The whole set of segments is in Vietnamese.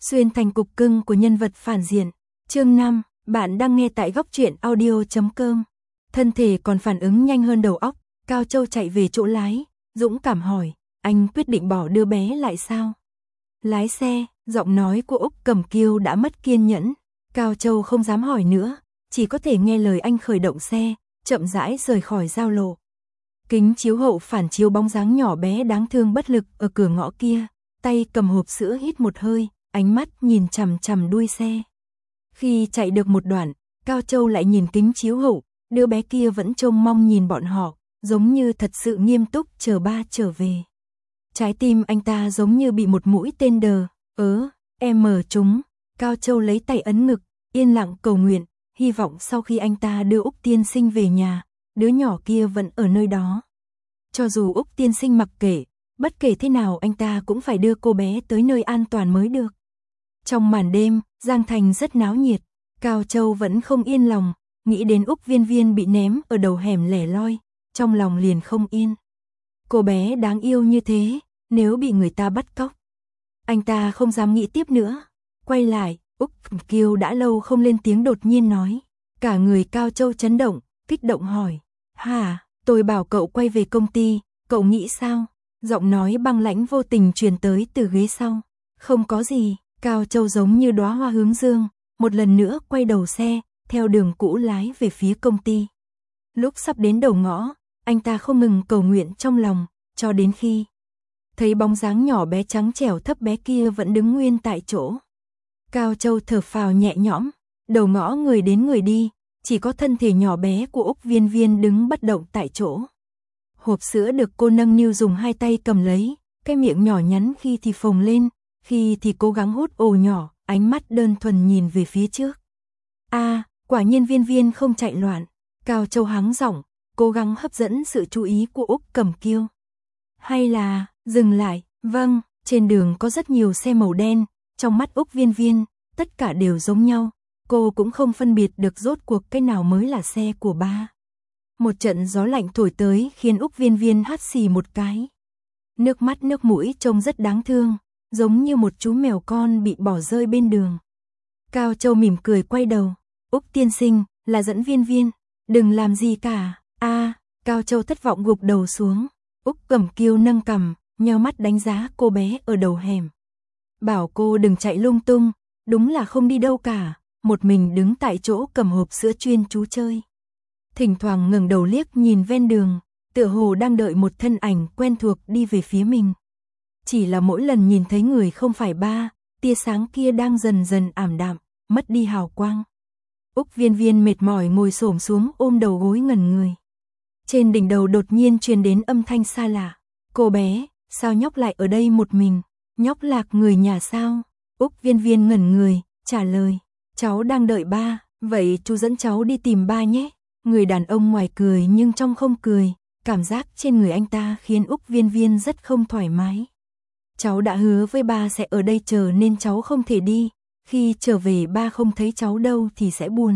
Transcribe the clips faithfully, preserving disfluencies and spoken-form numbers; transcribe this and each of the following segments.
xuyên thành cục cưng của nhân vật phản diện. Chương năm, bạn đang nghe tại góc truyện audio chấm com. Thân thể còn phản ứng nhanh hơn đầu óc, Cao Châu chạy về chỗ lái, dũng cảm hỏi, anh quyết định bỏ đứa bé lại sao? Lái xe, giọng nói của Úc Cẩm Kiêu đã mất kiên nhẫn. Cao Châu không dám hỏi nữa, chỉ có thể nghe lời anh khởi động xe, chậm rãi rời khỏi giao lộ. Kính chiếu hậu phản chiếu bóng dáng nhỏ bé đáng thương bất lực ở cửa ngõ kia, tay cầm hộp sữa hít một hơi, ánh mắt nhìn chằm chằm đuôi xe. Khi chạy được một đoạn, Cao Châu lại nhìn kính chiếu hậu, đứa bé kia vẫn trông mong nhìn bọn họ, giống như thật sự nghiêm túc chờ ba trở về. Trái tim anh ta giống như bị một mũi tên đờ, ớ, em mở chúng. Cao Châu lấy tay ấn ngực, yên lặng cầu nguyện, hy vọng sau khi anh ta đưa Úc tiên sinh về nhà, đứa nhỏ kia vẫn ở nơi đó. Cho dù Úc tiên sinh mặc kệ, bất kể thế nào anh ta cũng phải đưa cô bé tới nơi an toàn mới được. Trong màn đêm, Giang Thành rất náo nhiệt, Cao Châu vẫn không yên lòng, nghĩ đến Úc Viên Viên bị ném ở đầu hẻm lẻ loi, trong lòng liền không yên. Cô bé đáng yêu như thế, nếu bị người ta bắt cóc. Anh ta không dám nghĩ tiếp nữa. Quay lại, Úc Kiều đã lâu không lên tiếng đột nhiên nói. Cả người Cao Châu chấn động, kích động hỏi. Hả, tôi bảo cậu quay về công ty, cậu nghĩ sao? Giọng nói băng lãnh vô tình truyền tới từ ghế sau. Không có gì, Cao Châu giống như đóa hoa hướng dương, một lần nữa quay đầu xe, theo đường cũ lái về phía công ty. Lúc sắp đến đầu ngõ, anh ta không ngừng cầu nguyện trong lòng, cho đến khi thấy bóng dáng nhỏ bé trắng trẻo thấp bé kia vẫn đứng nguyên tại chỗ. Cao Châu thở phào nhẹ nhõm, đầu ngõ người đến người đi, chỉ có thân thể nhỏ bé của Úc Viên Viên đứng bất động tại chỗ. Hộp sữa được cô nâng niu dùng hai tay cầm lấy, cái miệng nhỏ nhắn khi thì phồng lên, khi thì cố gắng hút ồ nhỏ, ánh mắt đơn thuần nhìn về phía trước. A, à, quả nhiên Viên Viên không chạy loạn. Cao Châu hắng giọng, cố gắng hấp dẫn sự chú ý của Úc Cẩm Kiêu. Hay là, dừng lại, vâng, trên đường có rất nhiều xe màu đen, trong mắt Úc Viên Viên, tất cả đều giống nhau, cô cũng không phân biệt được rốt cuộc cái nào mới là xe của ba. Một trận gió lạnh thổi tới khiến Úc Viên Viên hắt xì một cái. Nước mắt nước mũi trông rất đáng thương, giống như một chú mèo con bị bỏ rơi bên đường. Cao Châu mỉm cười quay đầu, Úc tiên sinh, là dẫn Viên Viên, đừng làm gì cả. A, à, Cao Châu thất vọng gục đầu xuống. Úc Cẩm Kiêu nâng cằm, nheo mắt đánh giá cô bé ở đầu hẻm. Bảo cô đừng chạy lung tung, đúng là không đi đâu cả, một mình đứng tại chỗ cầm hộp sữa chuyên chú chơi. Thỉnh thoảng ngẩng đầu liếc nhìn ven đường, tựa hồ đang đợi một thân ảnh quen thuộc đi về phía mình. Chỉ là mỗi lần nhìn thấy người không phải ba, tia sáng kia đang dần dần ảm đạm, mất đi hào quang. Úc Viên Viên mệt mỏi ngồi xổm xuống ôm đầu gối ngẩn người. Trên đỉnh đầu đột nhiên truyền đến âm thanh xa lạ. Cô bé, sao nhóc lại ở đây một mình? Nhóc lạc người nhà sao? Úc Viên Viên ngẩn người, trả lời. Cháu đang đợi ba, vậy chú dẫn cháu đi tìm ba nhé. Người đàn ông ngoài cười nhưng trong không cười. Cảm giác trên người anh ta khiến Úc Viên Viên rất không thoải mái. Cháu đã hứa với ba sẽ ở đây chờ nên cháu không thể đi. Khi trở về ba không thấy cháu đâu thì sẽ buồn.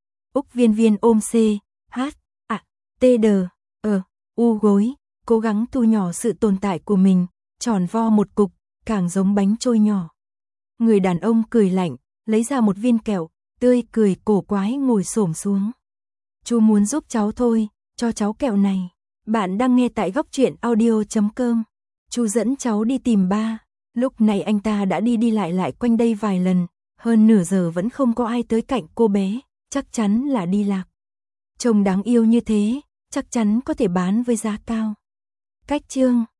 Úc Viên Viên ôm C, H, A, T, D, ờ, U gối, cố gắng thu nhỏ sự tồn tại của mình, tròn vo một cục, càng giống bánh trôi nhỏ. Người đàn ông cười lạnh, lấy ra một viên kẹo, tươi cười cổ quái ngồi xổm xuống. Chú muốn giúp cháu thôi, cho cháu kẹo này. Bạn đang nghe tại góc truyện audio chấm com. Chú dẫn cháu đi tìm ba. Lúc này anh ta đã đi đi lại lại quanh đây vài lần, hơn nửa giờ vẫn không có ai tới cạnh cô bé, chắc chắn là đi lạc. Trông đáng yêu như thế, chắc chắn có thể bán với giá cao. Cách chương